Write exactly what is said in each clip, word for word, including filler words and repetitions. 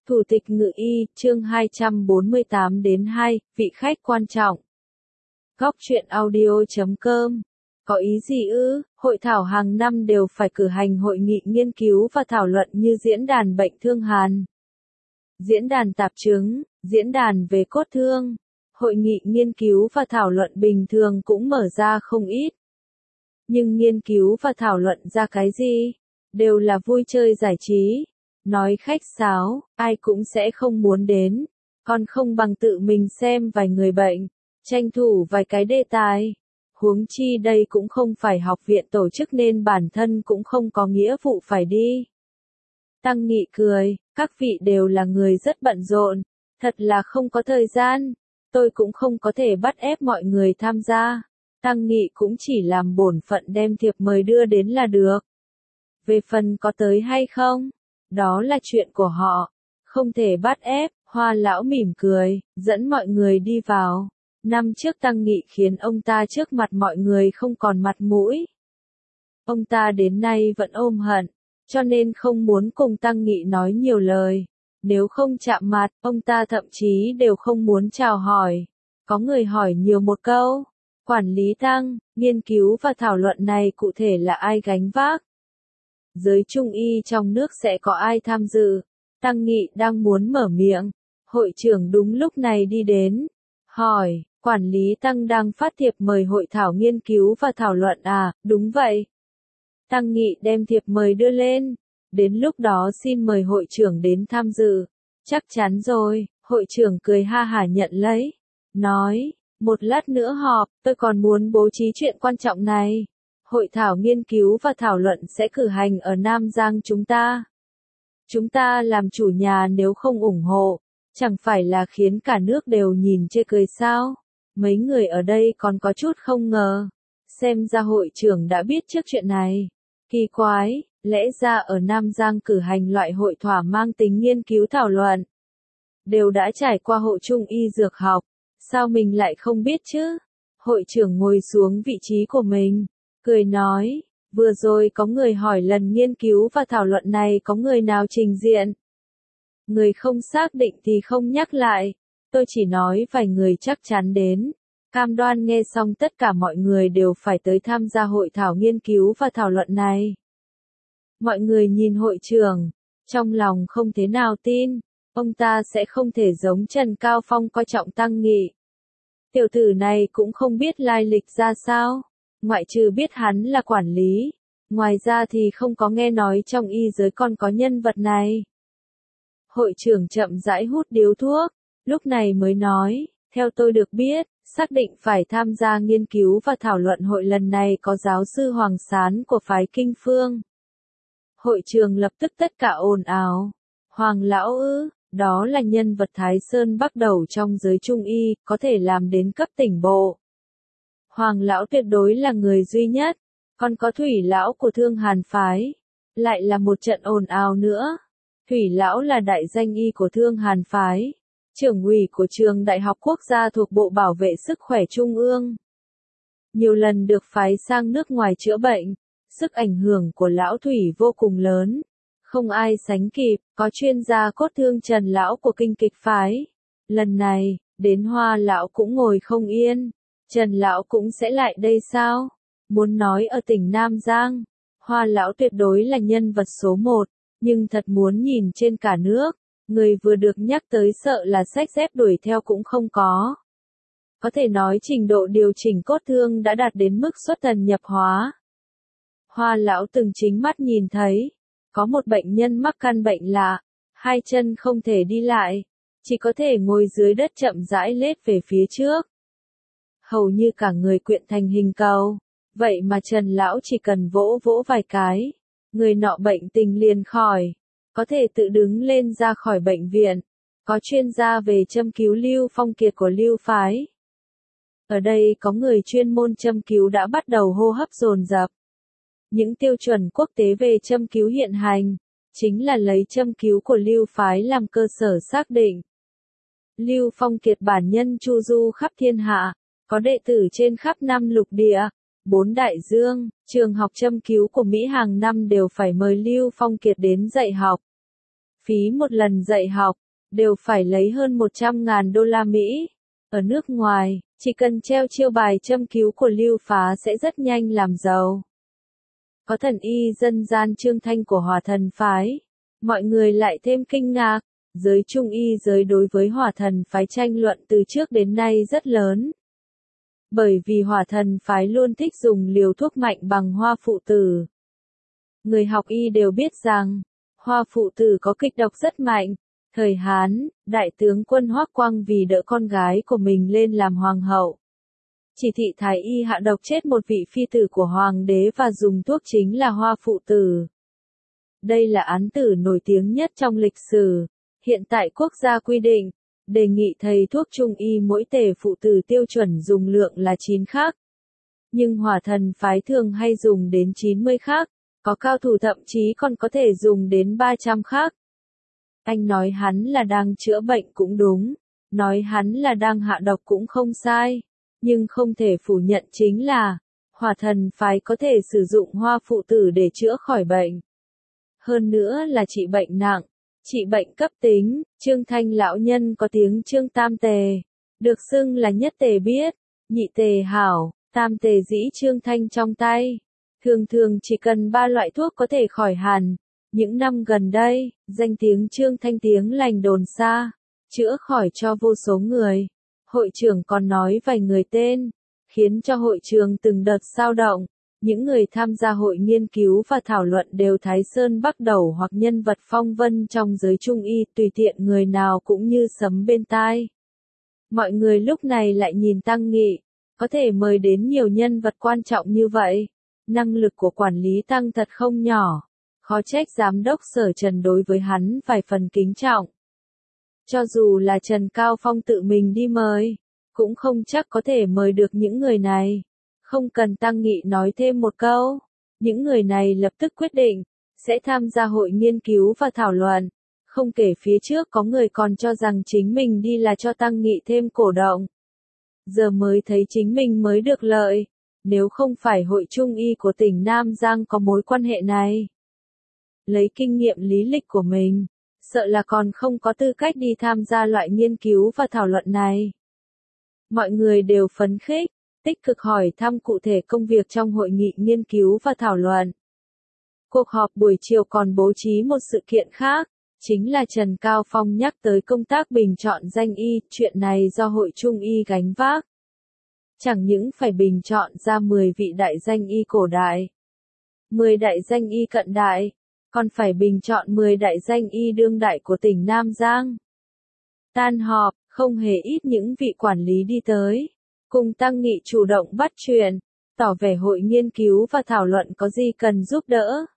Thủ tịch Ngự Y, chương hai trăm bốn mươi tám đến hai, vị khách quan trọng. Góc truyện audio chấm com. Có ý gì ư? Hội thảo hàng năm đều phải cử hành hội nghị nghiên cứu và thảo luận như diễn đàn bệnh thương hàn, diễn đàn tạp chứng, diễn đàn về cốt thương. Hội nghị nghiên cứu và thảo luận bình thường cũng mở ra không ít. Nhưng nghiên cứu và thảo luận ra cái gì? Đều là vui chơi giải trí. Nói khách sáo, ai cũng sẽ không muốn đến. Còn không bằng tự mình xem vài người bệnh, tranh thủ vài cái đề tài. Huống chi đây cũng không phải học viện tổ chức nên bản thân cũng không có nghĩa vụ phải đi. Tăng Nghị cười, các vị đều là người rất bận rộn, thật là không có thời gian. Tôi cũng không có thể bắt ép mọi người tham gia. Tăng Nghị cũng chỉ làm bổn phận đem thiệp mời đưa đến là được. Về phần có tới hay không, đó là chuyện của họ, không thể bắt ép. Hoa lão mỉm cười, dẫn mọi người đi vào. Năm trước Tăng Nghị khiến ông ta trước mặt mọi người không còn mặt mũi. Ông ta đến nay vẫn ôm hận, cho nên không muốn cùng Tăng Nghị nói nhiều lời. Nếu không chạm mặt, ông ta thậm chí đều không muốn chào hỏi. Có người hỏi nhiều một câu, quản lý Tăng, nghiên cứu và thảo luận này cụ thể là ai gánh vác? Giới trung y trong nước sẽ có ai tham dự? Tăng Nghị đang muốn mở miệng, hội trưởng đúng lúc này đi đến, hỏi, quản lý Tăng đang phát thiệp mời hội thảo nghiên cứu và thảo luận à? Đúng vậy. Tăng Nghị đem thiệp mời đưa lên, đến lúc đó xin mời hội trưởng đến tham dự. Chắc chắn rồi, hội trưởng cười ha hả nhận lấy, nói, một lát nữa họp, tôi còn muốn bố trí chuyện quan trọng này. Hội thảo nghiên cứu và thảo luận sẽ cử hành ở Nam Giang chúng ta. Chúng ta làm chủ nhà nếu không ủng hộ, chẳng phải là khiến cả nước đều nhìn chê cười sao? Mấy người ở đây còn có chút không ngờ. Xem ra hội trưởng đã biết trước chuyện này. Kỳ quái, lẽ ra ở Nam Giang cử hành loại hội thảo mang tính nghiên cứu thảo luận. Đều đã trải qua hội trung y dược học. Sao mình lại không biết chứ? Hội trưởng ngồi xuống vị trí của mình, cười nói, vừa rồi có người hỏi lần nghiên cứu và thảo luận này có người nào trình diện. Người không xác định thì không nhắc lại, tôi chỉ nói vài người chắc chắn đến. Cam đoan nghe xong tất cả mọi người đều phải tới tham gia hội thảo nghiên cứu và thảo luận này. Mọi người nhìn hội trưởng, trong lòng không thế nào tin, ông ta sẽ không thể giống Trần Cao Phong coi trọng Tăng Nghị. Tiểu tử này cũng không biết lai lịch ra sao, ngoại trừ biết hắn là quản lý, ngoài ra thì không có nghe nói trong y giới còn có nhân vật này. Hội trưởng chậm rãi hút điếu thuốc, lúc này mới nói, theo tôi được biết, xác định phải tham gia nghiên cứu và thảo luận hội lần này có giáo sư Hoàng Sán của phái Kinh Phương. Hội trường lập tức tất cả ồn ào. Hoàng lão ư, đó là nhân vật Thái Sơn bắt đầu trong giới trung y, có thể làm đến cấp tỉnh bộ. Hoàng lão tuyệt đối là người duy nhất, còn có Thủy lão của Thương Hàn phái, lại là một trận ồn ào nữa. Thủy lão là đại danh y của Thương Hàn phái, trưởng ủy của trường Đại học Quốc gia thuộc Bộ Bảo vệ Sức khỏe Trung ương. Nhiều lần được phái sang nước ngoài chữa bệnh, sức ảnh hưởng của lão Thủy vô cùng lớn, không ai sánh kịp. Có chuyên gia cốt thương Trần lão của Kinh Kịch phái. Lần này, đến Hoa lão cũng ngồi không yên. Trần lão cũng sẽ lại đây sao? Muốn nói ở tỉnh Nam Giang, Hoa lão tuyệt đối là nhân vật số một, nhưng thật muốn nhìn trên cả nước, người vừa được nhắc tới sợ là xách dép đuổi theo cũng không có. Có thể nói trình độ điều chỉnh cốt thương đã đạt đến mức xuất thần nhập hóa. Hoa lão từng chính mắt nhìn thấy, có một bệnh nhân mắc căn bệnh lạ, hai chân không thể đi lại, chỉ có thể ngồi dưới đất chậm rãi lết về phía trước. Hầu như cả người quyện thành hình cầu, vậy mà Trần lão chỉ cần vỗ vỗ vài cái, người nọ bệnh tình liền khỏi, có thể tự đứng lên ra khỏi bệnh viện. Có chuyên gia về châm cứu Lưu Phong Kiệt của Lưu phái. Ở đây có người chuyên môn châm cứu đã bắt đầu hô hấp dồn dập. Những tiêu chuẩn quốc tế về châm cứu hiện hành, chính là lấy châm cứu của Lưu phái làm cơ sở xác định. Lưu Phong Kiệt bản nhân chu du khắp thiên hạ, có đệ tử trên khắp năm lục địa, bốn đại dương, trường học châm cứu của Mỹ hàng năm đều phải mời Lưu Phong Kiệt đến dạy học. Phí một lần dạy học, đều phải lấy hơn một trăm ngàn đô la Mỹ. Ở nước ngoài, chỉ cần treo chiêu bài châm cứu của Lưu Phá sẽ rất nhanh làm giàu. Có thần y dân gian Trương Thanh của Hỏa Thần phái. Mọi người lại thêm kinh ngạc, giới trung y giới đối với Hỏa Thần phái tranh luận từ trước đến nay rất lớn. Bởi vì Hỏa Thần phái luôn thích dùng liều thuốc mạnh bằng hoa phụ tử. Người học y đều biết rằng, hoa phụ tử có kịch độc rất mạnh. Thời Hán, đại tướng quân Hoắc Quang vì đỡ con gái của mình lên làm hoàng hậu. Chỉ thị thái y hạ độc chết một vị phi tử của hoàng đế và dùng thuốc chính là hoa phụ tử. Đây là án tử nổi tiếng nhất trong lịch sử. Hiện tại quốc gia quy định, đề nghị thầy thuốc trung y mỗi tể phụ tử tiêu chuẩn dùng lượng là chín khắc. Nhưng Hỏa Thần phái thường hay dùng đến chín mươi khắc, có cao thủ thậm chí còn có thể dùng đến ba trăm khắc. Anh nói hắn là đang chữa bệnh cũng đúng, nói hắn là đang hạ độc cũng không sai, nhưng không thể phủ nhận chính là, Hỏa Thần phái có thể sử dụng hoa phụ tử để chữa khỏi bệnh. Hơn nữa là trị bệnh nặng, trị bệnh cấp tính. Trương Thanh lão nhân có tiếng Trương Tam Tề, được xưng là nhất tề biết, nhị tề hảo, tam tề dĩ Trương Thanh trong tay. Thường thường chỉ cần ba loại thuốc có thể khỏi hẳn. Những năm gần đây, danh tiếng Trương Thanh tiếng lành đồn xa, chữa khỏi cho vô số người. Hội trưởng còn nói vài người tên, khiến cho hội trường từng đợt xao động. Những người tham gia hội nghiên cứu và thảo luận đều Thái Sơn Bắc Đầu hoặc nhân vật phong vân trong giới trung y, tùy tiện người nào cũng như sấm bên tai. Mọi người lúc này lại nhìn Tăng Nghị, có thể mời đến nhiều nhân vật quan trọng như vậy. Năng lực của quản lý Tăng thật không nhỏ, khó trách giám đốc Sở Trần đối với hắn vài phần kính trọng. Cho dù là Trần Cao Phong tự mình đi mời, cũng không chắc có thể mời được những người này. Không cần Tăng Nghị nói thêm một câu, những người này lập tức quyết định, sẽ tham gia hội nghiên cứu và thảo luận. Không kể phía trước có người còn cho rằng chính mình đi là cho Tăng Nghị thêm cổ động. Giờ mới thấy chính mình mới được lợi, nếu không phải hội trung y của tỉnh Nam Giang có mối quan hệ này. Lấy kinh nghiệm lý lịch của mình, sợ là còn không có tư cách đi tham gia loại nghiên cứu và thảo luận này. Mọi người đều phấn khích, tích cực hỏi thăm cụ thể công việc trong hội nghị nghiên cứu và thảo luận. Cuộc họp buổi chiều còn bố trí một sự kiện khác, chính là Trần Cao Phong nhắc tới công tác bình chọn danh y, chuyện này do hội trung y gánh vác. Chẳng những phải bình chọn ra mười vị đại danh y cổ đại, mười đại danh y cận đại, còn phải bình chọn mười đại danh y đương đại của tỉnh Nam Giang. Tan họp, không hề ít những vị quản lý đi tới, cùng Tăng Nghị chủ động bắt chuyện, tỏ vẻ hội nghiên cứu và thảo luận có gì cần giúp đỡ.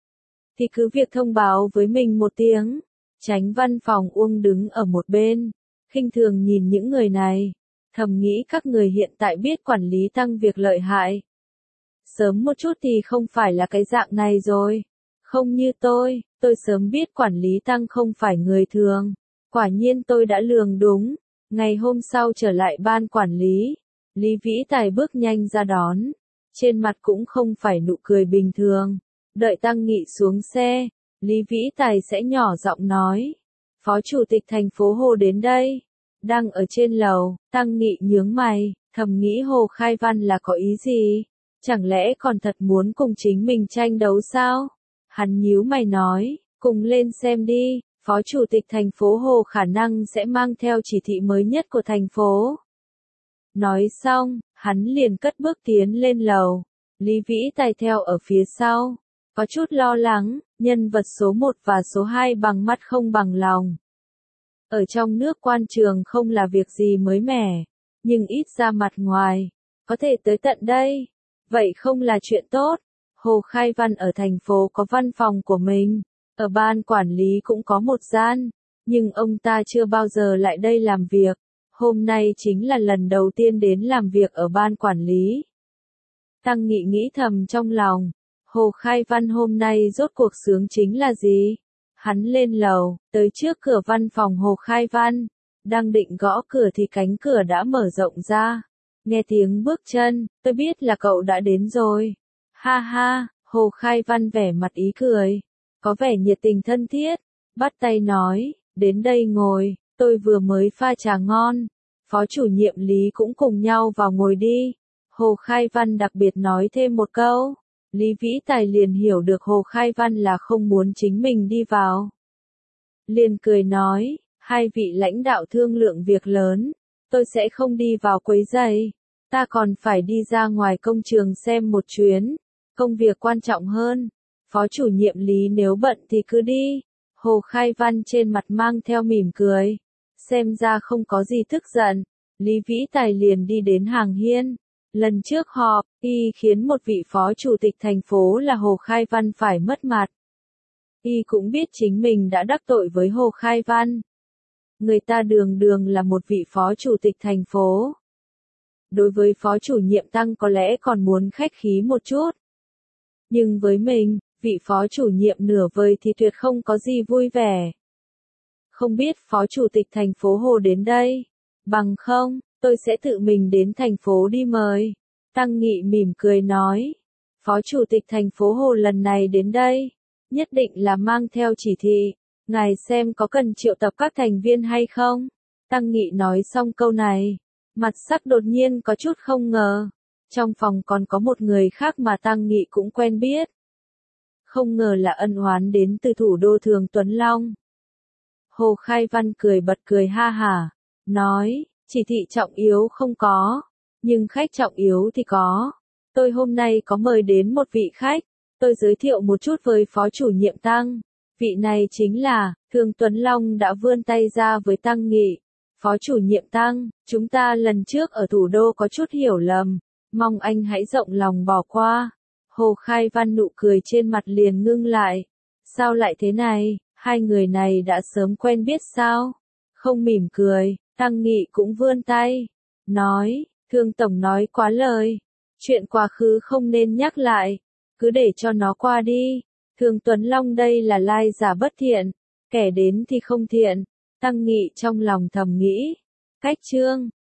Thì cứ việc thông báo với mình một tiếng. Chánh văn phòng Uông đứng ở một bên, khinh thường nhìn những người này, thầm nghĩ các người hiện tại biết quản lý Tăng việc lợi hại. Sớm một chút thì không phải là cái dạng này rồi. Không như tôi, tôi sớm biết quản lý Tăng không phải người thường. Quả nhiên tôi đã lường đúng. Ngày hôm sau trở lại ban quản lý, Lý Vĩ Tài bước nhanh ra đón. Trên mặt cũng không phải nụ cười bình thường. Đợi Tăng Nghị xuống xe, Lý Vĩ Tài sẽ nhỏ giọng nói. Phó Chủ tịch thành phố Hồ đến đây. Đang ở trên lầu, Tăng Nghị nhướng mày, thầm nghĩ Hồ Khai Văn là có ý gì? Chẳng lẽ còn thật muốn cùng chính mình tranh đấu sao? Hắn nhíu mày nói, cùng lên xem đi, Phó Chủ tịch thành phố Hồ khả năng sẽ mang theo chỉ thị mới nhất của thành phố. Nói xong, hắn liền cất bước tiến lên lầu, Lý Vĩ Tài theo ở phía sau, có chút lo lắng, nhân vật số một và số hai bằng mắt không bằng lòng. Ở trong nước quan trường không là việc gì mới mẻ, nhưng ít ra mặt ngoài, có thể tới tận đây, vậy không là chuyện tốt. Hồ Khai Văn ở thành phố có văn phòng của mình, ở ban quản lý cũng có một gian, nhưng ông ta chưa bao giờ lại đây làm việc, hôm nay chính là lần đầu tiên đến làm việc ở ban quản lý. Tăng Nghị nghĩ thầm trong lòng, Hồ Khai Văn hôm nay rốt cuộc sướng chính là gì? Hắn lên lầu, tới trước cửa văn phòng Hồ Khai Văn, đang định gõ cửa thì cánh cửa đã mở rộng ra. Nghe tiếng bước chân, tôi biết là cậu đã đến rồi. Ha ha, Hồ Khai Văn vẻ mặt ý cười, có vẻ nhiệt tình thân thiết. bắt tay nói, đến đây ngồi, tôi vừa mới pha trà ngon. Phó chủ nhiệm Lý cũng cùng nhau vào ngồi đi. Hồ Khai Văn đặc biệt nói thêm một câu. Lý Vĩ Tài liền hiểu được Hồ Khai Văn là không muốn chính mình đi vào. Liền cười nói, hai vị lãnh đạo thương lượng việc lớn, tôi sẽ không đi vào quấy rầy, ta còn phải đi ra ngoài công trường xem một chuyến, công việc quan trọng hơn. Phó chủ nhiệm Lý nếu bận thì cứ đi. Hồ Khai Văn trên mặt mang theo mỉm cười, xem ra không có gì tức giận. Lý Vĩ Tài liền đi đến hàng hiên. Lần trước họp, y khiến một vị phó chủ tịch thành phố là Hồ Khai Văn phải mất mặt. Y cũng biết chính mình đã đắc tội với Hồ Khai Văn. Người ta đường đường là một vị phó chủ tịch thành phố. Đối với phó chủ nhiệm Tăng có lẽ còn muốn khách khí một chút. Nhưng với mình, vị phó chủ nhiệm nửa vời thì tuyệt không có gì vui vẻ. Không biết phó chủ tịch thành phố Hồ đến đây. Bằng không, tôi sẽ tự mình đến thành phố đi mời. Tăng Nghị mỉm cười nói. Phó chủ tịch thành phố Hồ lần này đến đây. Nhất định là mang theo chỉ thị. Ngài xem có cần triệu tập các thành viên hay không? Tăng Nghị nói xong câu này. Mặt sắc đột nhiên có chút không ngờ. Trong phòng còn có một người khác mà Tăng Nghị cũng quen biết. Không ngờ là ân oán đến từ thủ đô Thường Tuấn Long. Hồ Khai Văn cười bật cười ha hả. Nói, chỉ thị trọng yếu không có. Nhưng khách trọng yếu thì có. Tôi hôm nay có mời đến một vị khách. Tôi giới thiệu một chút với phó chủ nhiệm Tăng. Vị này chính là, Thường Tuấn Long đã vươn tay ra với Tăng Nghị. Phó chủ nhiệm Tăng, chúng ta lần trước ở thủ đô có chút hiểu lầm. Mong anh hãy rộng lòng bỏ qua. Hồ Khai Văn nụ cười trên mặt liền ngưng lại. Sao lại thế này, hai người này đã sớm quen biết sao? Không mỉm cười, Tăng Nghị cũng vươn tay. Nói, Thương Tổng nói quá lời. Chuyện quá khứ không nên nhắc lại. Cứ để cho nó qua đi. Thường Tuấn Long đây là lai giả bất thiện. Kẻ đến thì không thiện. Tăng Nghị trong lòng thầm nghĩ. Cách chương.